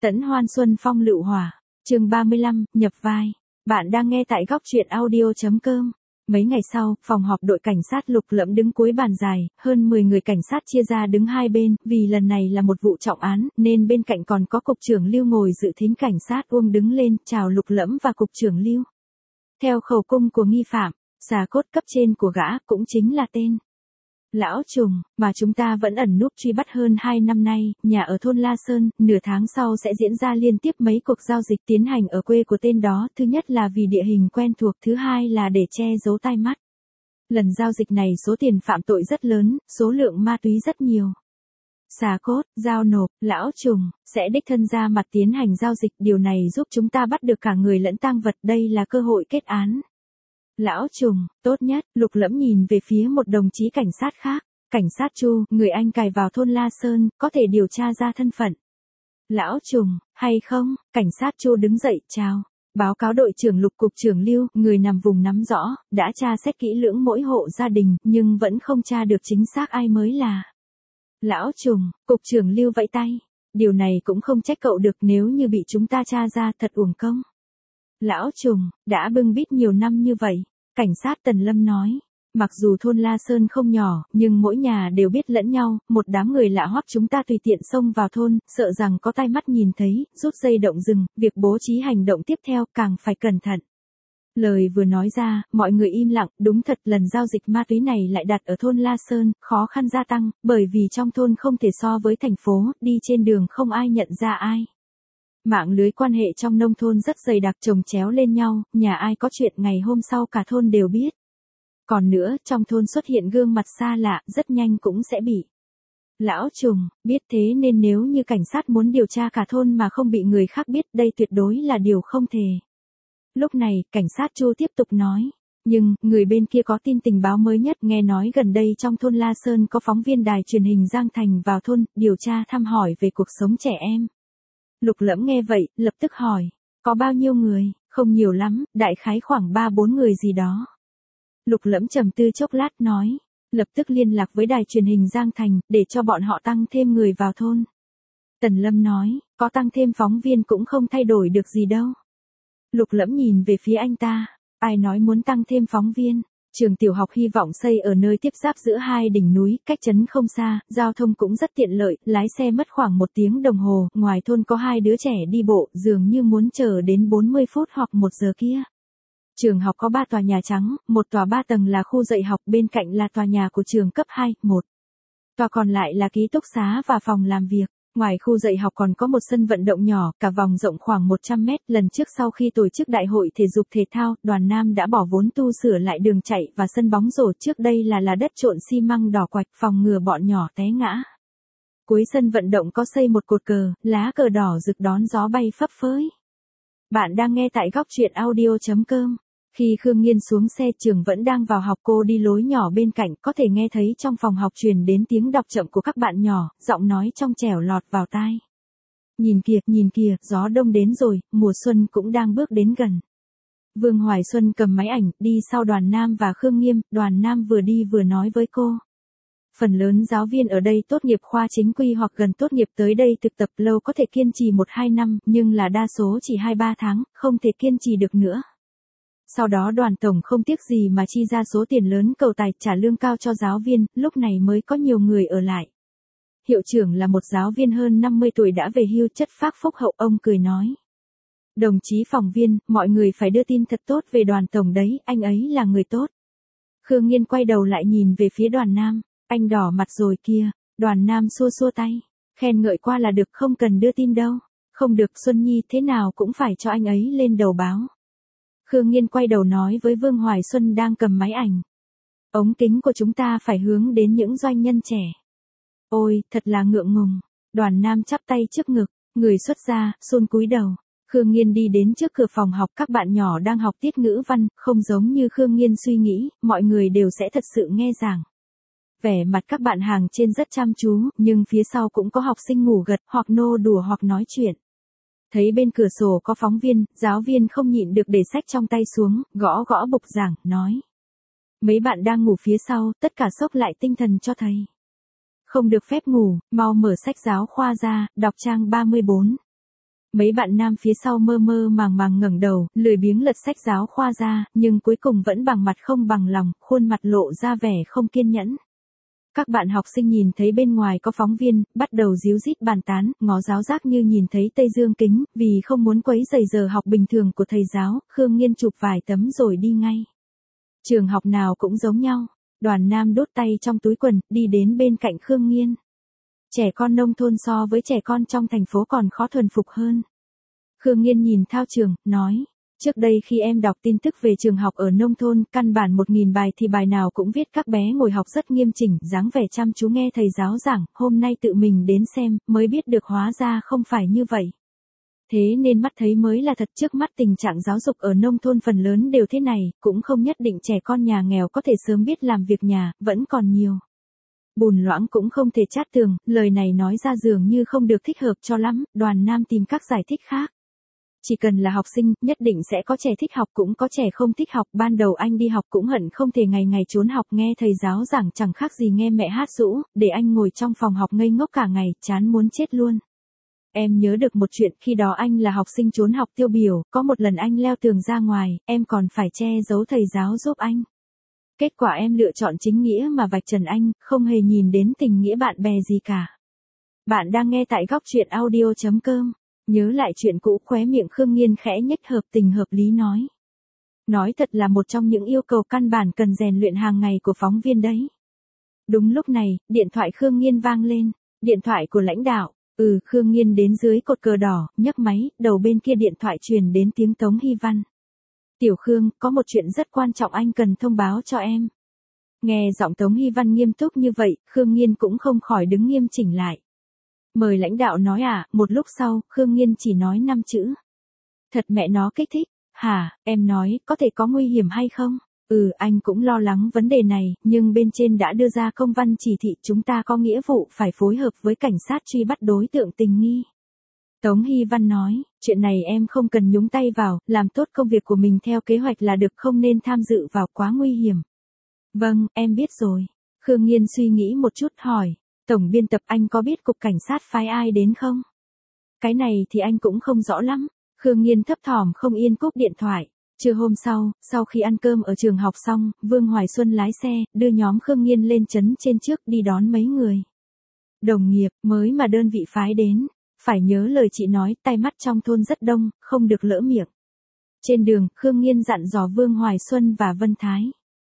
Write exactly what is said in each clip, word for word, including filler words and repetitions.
Tẫn hoan xuân phong lựu hỏa. Chương ba mươi lăm, nhập vai. Bạn đang nghe tại góc truyện audio chấm com. Mấy ngày sau, phòng họp đội cảnh sát Lục Lẫm đứng cuối bàn dài, hơn mười người cảnh sát chia ra đứng hai bên, vì lần này là một vụ trọng án, nên bên cạnh còn có cục trưởng Lưu ngồi dự thính. Cảnh sát Uông đứng lên, chào Lục Lẫm và cục trưởng Lưu. Theo khẩu cung của nghi phạm, xà cốt cấp trên của gã cũng chính là tên Lão Trùng, mà chúng ta vẫn ẩn núp truy bắt hơn hai năm nay, nhà ở thôn La Sơn, nửa tháng sau sẽ diễn ra liên tiếp mấy cuộc giao dịch tiến hành ở quê của tên đó, thứ nhất là vì địa hình quen thuộc, thứ hai là để che giấu tai mắt. Lần giao dịch này số tiền phạm tội rất lớn, số lượng ma túy rất nhiều. Xà cốt, giao nộp, Lão Trùng, sẽ đích thân ra mặt tiến hành giao dịch, điều này giúp chúng ta bắt được cả người lẫn tang vật, đây là cơ hội kết án. Lão Trùng, tốt nhất. Lục Lẫm nhìn về phía một đồng chí cảnh sát khác. Cảnh sát Chu, người anh cài vào thôn La Sơn, có thể điều tra ra thân phận Lão Trùng, hay không? Cảnh sát Chu đứng dậy, chào. Báo cáo đội trưởng Lục, cục trưởng Lưu, người nằm vùng nắm rõ, đã tra xét kỹ lưỡng mỗi hộ gia đình, nhưng vẫn không tra được chính xác ai mới là Lão Trùng. Cục trưởng Lưu vẫy tay. Điều này cũng không trách cậu được, nếu như bị chúng ta tra ra thật uổng công. Lão Trùng, đã bưng bít nhiều năm như vậy. Cảnh sát Tần Lâm nói. Mặc dù thôn La Sơn không nhỏ, nhưng mỗi nhà đều biết lẫn nhau, một đám người lạ hoắc chúng ta tùy tiện xông vào thôn, sợ rằng có tai mắt nhìn thấy, rút dây động rừng, việc bố trí hành động tiếp theo càng phải cẩn thận. Lời vừa nói ra, mọi người im lặng, đúng thật lần giao dịch ma túy này lại đặt ở thôn La Sơn, khó khăn gia tăng, bởi vì trong thôn không thể so với thành phố, đi trên đường không ai nhận ra ai. Mạng lưới quan hệ trong nông thôn rất dày đặc, chồng chéo lên nhau, nhà ai có chuyện ngày hôm sau cả thôn đều biết. Còn nữa, trong thôn xuất hiện gương mặt xa lạ, rất nhanh cũng sẽ bị Lão Trùng biết, thế nên nếu như cảnh sát muốn điều tra cả thôn mà không bị người khác biết, đây tuyệt đối là điều không thể. Lúc này, cảnh sát Chu tiếp tục nói. Nhưng, người bên kia có tin tình báo mới nhất, nghe nói gần đây trong thôn La Sơn có phóng viên đài truyền hình Giang Thành vào thôn, điều tra thăm hỏi về cuộc sống trẻ em. Lục Lẫm nghe vậy, lập tức hỏi, có bao nhiêu người? Không nhiều lắm, đại khái khoảng ba bốn người gì đó. Lục Lẫm trầm tư chốc lát nói, lập tức liên lạc với đài truyền hình Giang Thành, để cho bọn họ tăng thêm người vào thôn. Tần Lâm nói, có tăng thêm phóng viên cũng không thay đổi được gì đâu. Lục Lẫm nhìn về phía anh ta, ai nói muốn tăng thêm phóng viên? Trường tiểu học hy vọng xây ở nơi tiếp giáp giữa hai đỉnh núi, cách trấn không xa, giao thông cũng rất tiện lợi, lái xe mất khoảng một tiếng đồng hồ, ngoài thôn có hai đứa trẻ đi bộ, dường như muốn chờ đến bốn mươi phút hoặc một giờ kia. Trường học có ba tòa nhà trắng, một tòa ba tầng là khu dạy học, bên cạnh là tòa nhà của trường cấp hai, một. Tòa còn lại là ký túc xá và phòng làm việc. Ngoài khu dạy học còn có một sân vận động nhỏ, cả vòng rộng khoảng một trăm mét. Lần trước sau khi tổ chức đại hội thể dục thể thao, đoàn Nam đã bỏ vốn tu sửa lại đường chạy và sân bóng rổ, trước đây là là đất trộn xi măng đỏ quạch, phòng ngừa bọn nhỏ té ngã. Cuối sân vận động có xây một cột cờ, lá cờ đỏ rực đón gió bay phấp phới. Bạn đang nghe tại góc truyện audio chấm com. Khi Khương Nghiên xuống xe, Trường vẫn đang vào học, cô đi lối nhỏ bên cạnh, có thể nghe thấy trong phòng học truyền đến tiếng đọc chậm của các bạn nhỏ, giọng nói trong trẻo lọt vào tai. Nhìn kìa, nhìn kìa, gió đông đến rồi, mùa xuân cũng đang bước đến gần. Vương Hoài Xuân cầm máy ảnh, đi sau Đoàn Nam và Khương Nghiêm, Đoàn Nam vừa đi vừa nói với cô. Phần lớn giáo viên ở đây tốt nghiệp khoa chính quy hoặc gần tốt nghiệp, tới đây thực tập lâu có thể kiên trì một hai năm, nhưng là đa số chỉ hai ba tháng, không thể kiên trì được nữa. Sau đó Đoàn tổng không tiếc gì mà chi ra số tiền lớn cầu tài, trả lương cao cho giáo viên, lúc này mới có nhiều người ở lại. Hiệu trưởng là một giáo viên hơn năm mươi tuổi đã về hưu, chất phác phúc hậu, ông cười nói. Đồng chí phóng viên, mọi người phải đưa tin thật tốt về Đoàn tổng đấy, anh ấy là người tốt. Khương Nghiên quay đầu lại nhìn về phía Đoàn Nam, anh đỏ mặt rồi kia. Đoàn Nam xua xua tay, khen ngợi qua là được, không cần đưa tin đâu. Không được, Xuân Nhi thế nào cũng phải cho anh ấy lên đầu báo. Khương Nghiên quay đầu nói với Vương Hoài Xuân đang cầm máy ảnh. Ống kính của chúng ta phải hướng đến những doanh nhân trẻ. Ôi, thật là ngượng ngùng. Đoàn Nam chắp tay trước ngực, người xuất gia, xôn cúi đầu. Khương Nghiên đi đến trước cửa phòng học, các bạn nhỏ đang học tiết ngữ văn, không giống như Khương Nghiên suy nghĩ, mọi người đều sẽ thật sự nghe giảng. Vẻ mặt các bạn hàng trên rất chăm chú, nhưng phía sau cũng có học sinh ngủ gật, hoặc nô đùa hoặc nói chuyện. Thấy bên cửa sổ có phóng viên, giáo viên không nhịn được để sách trong tay xuống, gõ gõ bục giảng, nói. Mấy bạn đang ngủ phía sau, tất cả xốc lại tinh thần cho thầy. Không được phép ngủ, mau mở sách giáo khoa ra, đọc trang ba mươi bốn. Mấy bạn nam phía sau mơ mơ màng màng ngẩng đầu, lười biếng lật sách giáo khoa ra, nhưng cuối cùng vẫn bằng mặt không bằng lòng, khuôn mặt lộ ra vẻ không kiên nhẫn. Các bạn học sinh nhìn thấy bên ngoài có phóng viên, bắt đầu ríu rít bàn tán, ngó giáo giác như nhìn thấy Tây Dương kính, vì không muốn quấy rầy giờ học bình thường của thầy giáo, Khương Nghiên chụp vài tấm rồi đi ngay. Trường học nào cũng giống nhau, Đoàn Nam đút tay trong túi quần, đi đến bên cạnh Khương Nghiên. Trẻ con nông thôn so với trẻ con trong thành phố còn khó thuần phục hơn. Khương Nghiên nhìn thao trường, nói, trước đây khi em đọc tin tức về trường học ở nông thôn, căn bản một nghìn bài thì bài nào cũng viết các bé ngồi học rất nghiêm chỉnh, dáng vẻ chăm chú nghe thầy giáo giảng, hôm nay tự mình đến xem, mới biết được hóa ra không phải như vậy. Thế nên mắt thấy mới là thật, trước mắt tình trạng giáo dục ở nông thôn phần lớn đều thế này, cũng không nhất định trẻ con nhà nghèo có thể sớm biết làm việc nhà, vẫn còn nhiều. Bùn loãng cũng không thể chát tường, lời này nói ra dường như không được thích hợp cho lắm, Đoàn Nam tìm các giải thích khác. Chỉ cần là học sinh, nhất định sẽ có trẻ thích học cũng có trẻ không thích học, ban đầu anh đi học cũng hận không thể ngày ngày trốn học nghe thầy giáo giảng chẳng khác gì nghe mẹ hát giũ, để anh ngồi trong phòng học ngây ngốc cả ngày, chán muốn chết luôn. Em nhớ được một chuyện, khi đó anh là học sinh trốn học tiêu biểu, có một lần anh leo tường ra ngoài, em còn phải che giấu thầy giáo giúp anh. Kết quả em lựa chọn chính nghĩa mà vạch trần anh, không hề nhìn đến tình nghĩa bạn bè gì cả. Bạn đang nghe tại góc truyện audio chấm com. Nhớ lại chuyện cũ, khóe miệng Khương Nghiên khẽ nhếch, hợp tình hợp lý nói. Nói thật là một trong những yêu cầu căn bản cần rèn luyện hàng ngày của phóng viên đấy. Đúng lúc này, điện thoại Khương Nghiên vang lên. Điện thoại của lãnh đạo. Ừ, Khương Nghiên đến dưới cột cờ đỏ, nhấc máy, đầu bên kia điện thoại truyền đến tiếng Tống Hy Văn. Tiểu Khương, có một chuyện rất quan trọng anh cần thông báo cho em. Nghe giọng Tống Hy Văn nghiêm túc như vậy, Khương Nghiên cũng không khỏi đứng nghiêm chỉnh lại. Mời lãnh đạo nói à, một lúc sau, Khương Nghiên chỉ nói năm chữ. Thật mẹ nó kích thích, hả, em nói, có thể có nguy hiểm hay không? Ừ, anh cũng lo lắng vấn đề này, nhưng bên trên đã đưa ra công văn chỉ thị chúng ta có nghĩa vụ phải phối hợp với cảnh sát truy bắt đối tượng tình nghi. Tống Hy Văn nói, chuyện này em không cần nhúng tay vào, làm tốt công việc của mình theo kế hoạch là được, không nên tham dự vào, quá nguy hiểm. Vâng, em biết rồi. Khương Nghiên suy nghĩ một chút hỏi, tổng biên tập anh có biết cục cảnh sát phái ai đến không? Cái này thì anh cũng không rõ lắm. Khương Nghiên thấp thỏm không yên cúp điện thoại. Trưa hôm sau, sau khi ăn cơm ở trường học xong, Vương Hoài Xuân lái xe, đưa nhóm Khương Nghiên lên trấn trên trước đi đón mấy người. Đồng nghiệp, mới mà đơn vị phái đến. Phải nhớ lời chị nói, tay mắt trong thôn rất đông, không được lỡ miệng. Trên đường, Khương Nghiên dặn dò Vương Hoài Xuân và Vân Thái.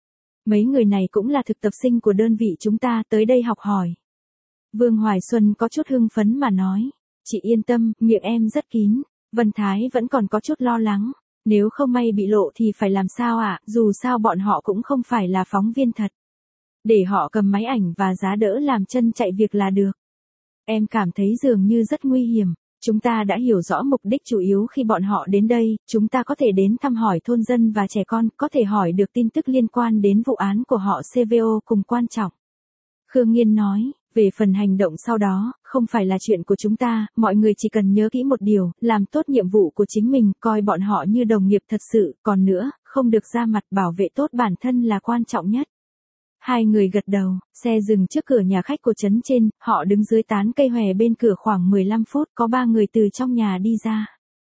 Mấy người này cũng là thực tập sinh của đơn vị chúng ta, tới đây học hỏi. Vương Hoài Xuân có chút hưng phấn mà nói. Chị yên tâm, miệng em rất kín. Vân Thái vẫn còn có chút lo lắng. Nếu không may bị lộ thì phải làm sao ạ, à? Dù sao bọn họ cũng không phải là phóng viên thật. Để họ cầm máy ảnh và giá đỡ làm chân chạy việc là được. Em cảm thấy dường như rất nguy hiểm. Chúng ta đã hiểu rõ mục đích chủ yếu khi bọn họ đến đây, chúng ta có thể đến thăm hỏi thôn dân và trẻ con, có thể hỏi được tin tức liên quan đến vụ án của họ xê vê o cùng quan trọng. Khương Nghiên nói, về phần hành động sau đó, không phải là chuyện của chúng ta, mọi người chỉ cần nhớ kỹ một điều, làm tốt nhiệm vụ của chính mình, coi bọn họ như đồng nghiệp thật sự, còn nữa, không được ra mặt, bảo vệ tốt bản thân là quan trọng nhất. Hai người gật đầu, xe dừng trước cửa nhà khách của trấn trên, họ đứng dưới tán cây hòe bên cửa khoảng mười lăm phút, có ba người từ trong nhà đi ra.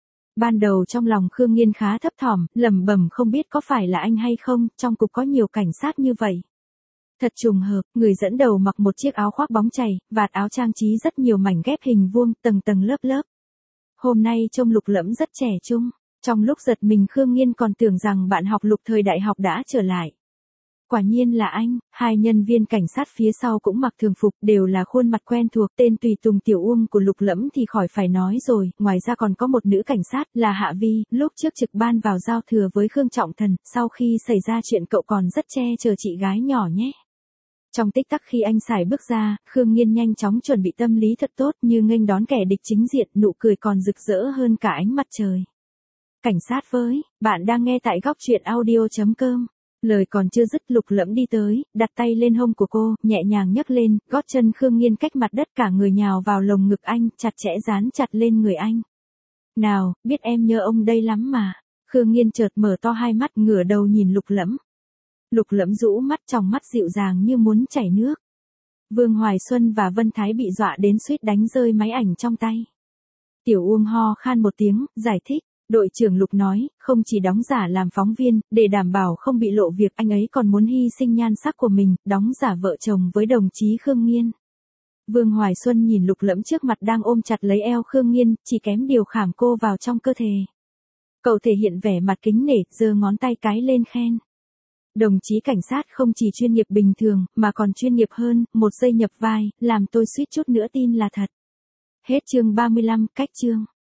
Ban đầu trong lòng Khương Nghiên khá thấp thỏm, lẩm bẩm không biết có phải là anh hay không, trong cục có nhiều cảnh sát như vậy. Thật trùng hợp, người dẫn đầu mặc một chiếc áo khoác bóng chày, vạt áo trang trí rất nhiều mảnh ghép hình vuông, tầng tầng lớp lớp. Hôm nay trông Lục Lẫm rất trẻ trung, trong lúc giật mình Khương Nghiên còn tưởng rằng bạn học Lục thời đại học đã trở lại. Quả nhiên là anh, hai nhân viên cảnh sát phía sau cũng mặc thường phục, đều là khuôn mặt quen thuộc, tên tùy tùng Tiểu Uông của Lục Lẫm thì khỏi phải nói rồi, ngoài ra còn có một nữ cảnh sát, là Hạ Vi, lúc trước trực ban vào giao thừa với Khương Trọng Thần, sau khi xảy ra chuyện cậu còn rất che chở chị gái nhỏ nhé. Trong tích tắc khi anh xài bước ra, Khương Nghiên nhanh chóng chuẩn bị tâm lý thật tốt như nghênh đón kẻ địch chính diện, nụ cười còn rực rỡ hơn cả ánh mặt trời. Cảnh sát với, bạn đang nghe tại góc truyện audio chấm com. Lời còn chưa dứt Lục Lẫm đi tới, đặt tay lên hông của cô, nhẹ nhàng nhấc lên, gót chân Khương Nghiên cách mặt đất cả người nhào vào lồng ngực anh, chặt chẽ dán chặt lên người anh. Nào, biết em nhớ ông đây lắm mà. Khương Nghiên chợt mở to hai mắt ngửa đầu nhìn Lục Lẫm. Lục Lẫm rũ mắt, trong mắt dịu dàng như muốn chảy nước. Vương Hoài Xuân và Vân Thái bị dọa đến suýt đánh rơi máy ảnh trong tay. Tiểu Uông ho khan một tiếng, giải thích. Đội trưởng Lục nói, không chỉ đóng giả làm phóng viên, để đảm bảo không bị lộ việc, anh ấy còn muốn hy sinh nhan sắc của mình, đóng giả vợ chồng với đồng chí Khương Nghiên. Vương Hoài Xuân nhìn Lục Lẫm trước mặt đang ôm chặt lấy eo Khương Nghiên, chỉ kém điều khảm cô vào trong cơ thể. Cậu thể hiện vẻ mặt kính nể, giơ ngón tay cái lên khen. Đồng chí cảnh sát không chỉ chuyên nghiệp bình thường, mà còn chuyên nghiệp hơn, một giây nhập vai, làm tôi suýt chút nữa tin là thật. Hết chương ba mươi lăm, cách chương.